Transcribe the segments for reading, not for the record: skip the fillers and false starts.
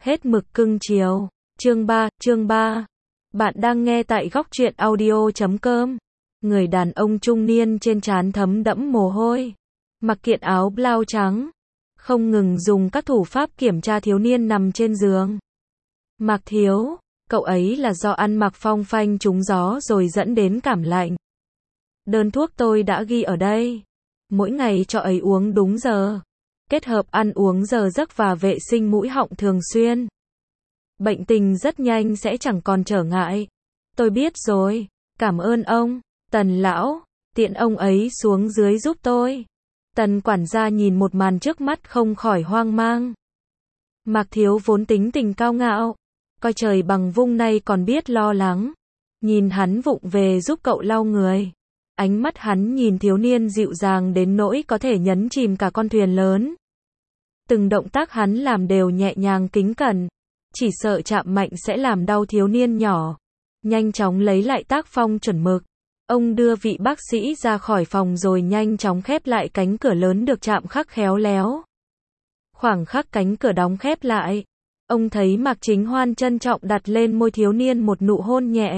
Hết mực cưng chiều. Chương 3. Bạn đang nghe tại góc truyện audio.com. Người đàn ông trung niên trên trán thấm đẫm mồ hôi, mặc kiện áo blau trắng, không ngừng dùng các thủ pháp kiểm tra thiếu niên nằm trên giường. Mạc Thiếu, cậu ấy là do ăn mặc phong phanh trúng gió rồi dẫn đến cảm lạnh. Đơn thuốc tôi đã ghi ở đây. Mỗi ngày cho ấy uống đúng giờ, kết hợp ăn uống giờ giấc và vệ sinh mũi họng thường xuyên. Bệnh tình rất nhanh sẽ chẳng còn trở ngại. Tôi biết rồi, cảm ơn ông, Tần lão, tiện ông ấy xuống dưới giúp tôi. Tần quản gia nhìn một màn trước mắt không khỏi hoang mang. Mạc Thiếu vốn tính tình cao ngạo, coi trời bằng vung nay còn biết lo lắng. Nhìn hắn vụng về giúp cậu lau người. Ánh mắt hắn nhìn thiếu niên dịu dàng đến nỗi có thể nhấn chìm cả con thuyền lớn. Từng động tác hắn làm đều nhẹ nhàng kính cẩn, chỉ sợ chạm mạnh sẽ làm đau thiếu niên nhỏ. Nhanh chóng lấy lại tác phong chuẩn mực. Ông đưa vị bác sĩ ra khỏi phòng rồi nhanh chóng khép lại cánh cửa lớn được chạm khắc khéo léo. Khoảng khắc cánh cửa đóng khép lại, ông thấy Mạc Chính Hoan trân trọng đặt lên môi thiếu niên một nụ hôn nhẹ.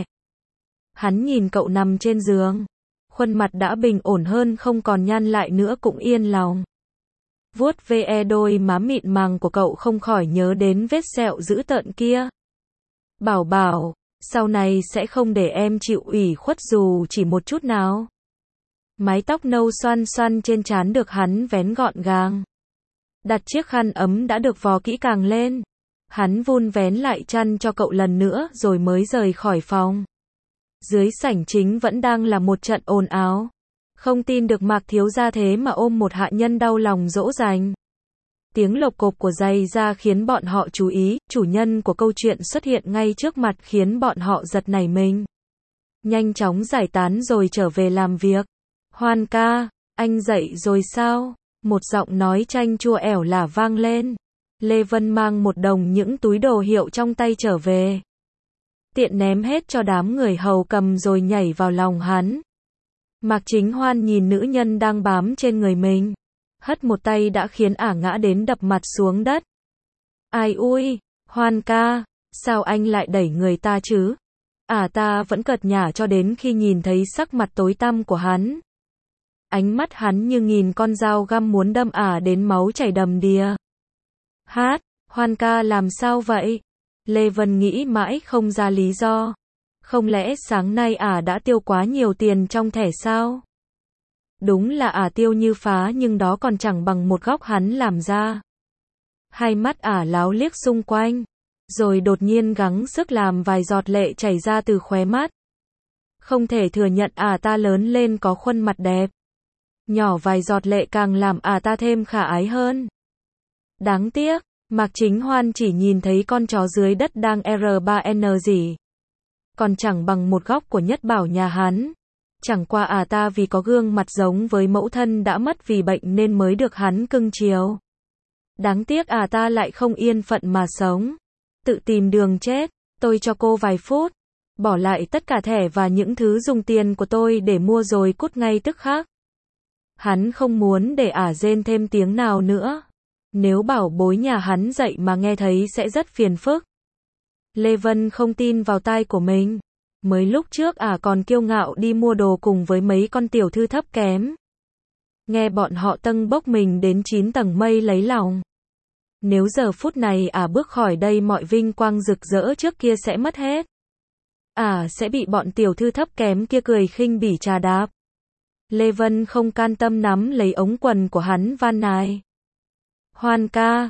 Hắn nhìn cậu nằm trên giường, khuôn mặt đã bình ổn hơn không còn nhăn lại nữa cũng yên lòng. Vuốt ve đôi má mịn màng của cậu không khỏi nhớ đến vết sẹo dữ tợn kia. Bảo bảo, sau này sẽ không để em chịu ủy khuất dù chỉ một chút nào. Mái tóc nâu xoăn xoăn trên trán được hắn vén gọn gàng. Đặt chiếc khăn ấm đã được vò kỹ càng lên. Hắn vun vén lại chăn cho cậu lần nữa rồi mới rời khỏi phòng. Dưới sảnh chính vẫn đang là một trận ồn ào. Không tin được Mạc Thiếu gia thế mà ôm một hạ nhân đau lòng dỗ dành. Tiếng lộc cộc của giày da khiến bọn họ chú ý, chủ nhân của câu chuyện xuất hiện ngay trước mặt khiến bọn họ giật nảy mình. Nhanh chóng giải tán rồi trở về làm việc. Hoan ca, anh dậy rồi sao? Một giọng nói chanh chua ẻo lả vang lên. Lê Vân mang một đống những túi đồ hiệu trong tay trở về. Tiện ném hết cho đám người hầu cầm rồi nhảy vào lòng hắn. Mạc Chính Hoan nhìn nữ nhân đang bám trên người mình, hất một tay đã khiến ả ngã đến đập mặt xuống đất. Ai ui, Hoan ca, sao anh lại đẩy người ta chứ? Ta vẫn cợt nhả cho đến khi nhìn thấy sắc mặt tối tăm của hắn. Ánh mắt hắn như nghìn con dao găm muốn đâm đến máu chảy đầm đìa. Hoan ca làm sao vậy? Lê Vân nghĩ mãi không ra lý do. Không lẽ sáng nay đã tiêu quá nhiều tiền trong thẻ sao? Đúng là tiêu như phá nhưng đó còn chẳng bằng một góc hắn làm ra. Hai mắt láo liếc xung quanh, rồi đột nhiên gắng sức làm vài giọt lệ chảy ra từ khóe mắt. Không thể thừa nhận ta lớn lên có khuôn mặt đẹp. Nhỏ vài giọt lệ càng làm ta thêm khả ái hơn. Đáng tiếc, Mạc Chính Hoan chỉ nhìn thấy con chó dưới đất đang R3N gì. Còn chẳng bằng một góc của nhất bảo nhà hắn. Chẳng qua ta vì có gương mặt giống với mẫu thân đã mất vì bệnh nên mới được hắn cưng chiều. Đáng tiếc ta lại không yên phận mà sống. Tự tìm đường chết. Tôi cho cô vài phút. Bỏ lại tất cả thẻ và những thứ dùng tiền của tôi để mua rồi cút ngay tức khắc. Hắn không muốn để rên thêm tiếng nào nữa. Nếu bảo bối nhà hắn dậy mà nghe thấy sẽ rất phiền phức. Lê Vân không tin vào tai của mình. Mới lúc trước còn kiêu ngạo đi mua đồ cùng với mấy con tiểu thư thấp kém. Nghe bọn họ tâng bốc mình đến 9 tầng mây lấy lòng. Nếu giờ phút này bước khỏi đây mọi vinh quang rực rỡ trước kia sẽ mất hết. Sẽ bị bọn tiểu thư thấp kém kia cười khinh bỉ trà đạp. Lê Vân không can tâm nắm lấy ống quần của hắn van nài. Hoan ca,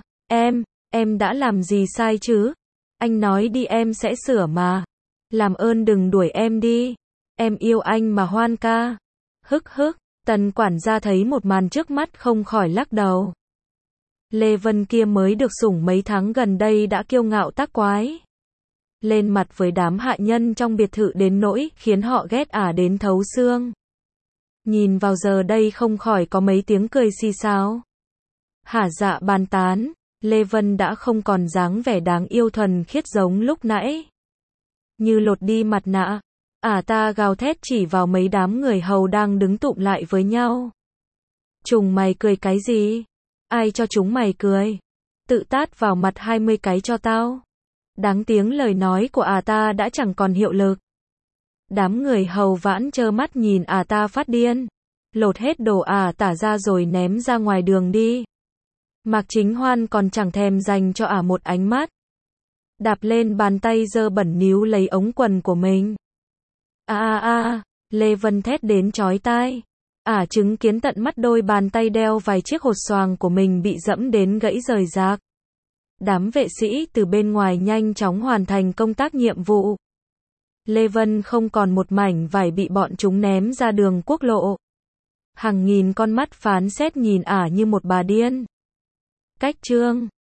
em đã làm gì sai chứ? Anh nói đi em sẽ sửa mà. Làm ơn đừng đuổi em đi. Em yêu anh mà Hoan ca. Hức, Tần quản gia thấy một màn trước mắt không khỏi lắc đầu. Lê Vân kia mới được sủng mấy tháng gần đây đã kiêu ngạo tác quái. Lên mặt với đám hạ nhân trong biệt thự đến nỗi khiến họ ghét đến thấu xương. Nhìn vào giờ đây không khỏi có mấy tiếng cười xì xào. Hả dạ bàn tán, Lê Vân đã không còn dáng vẻ đáng yêu thuần khiết giống lúc nãy. Như lột đi mặt nạ, ta gào thét chỉ vào mấy đám người hầu đang đứng tụm lại với nhau. Chúng mày cười cái gì? Ai cho chúng mày cười? Tự tát vào mặt 20 cái cho tao. Đáng tiếng lời nói của ta đã chẳng còn hiệu lực. Đám người hầu vãn trơ mắt nhìn ta phát điên. Lột hết đồ tả ra rồi ném ra ngoài đường đi. Mạc Chính Hoan còn chẳng thèm dành cho một ánh mắt. Đạp lên bàn tay dơ bẩn níu lấy ống quần của mình. Lê Vân thét đến chói tai. Chứng kiến tận mắt đôi bàn tay đeo vài chiếc hột xoàng của mình bị dẫm đến gãy rời rạc. Đám vệ sĩ từ bên ngoài nhanh chóng hoàn thành công tác nhiệm vụ. Lê Vân không còn một mảnh vải bị bọn chúng ném ra đường quốc lộ. Hàng nghìn con mắt phán xét nhìn như một bà điên. Cách chương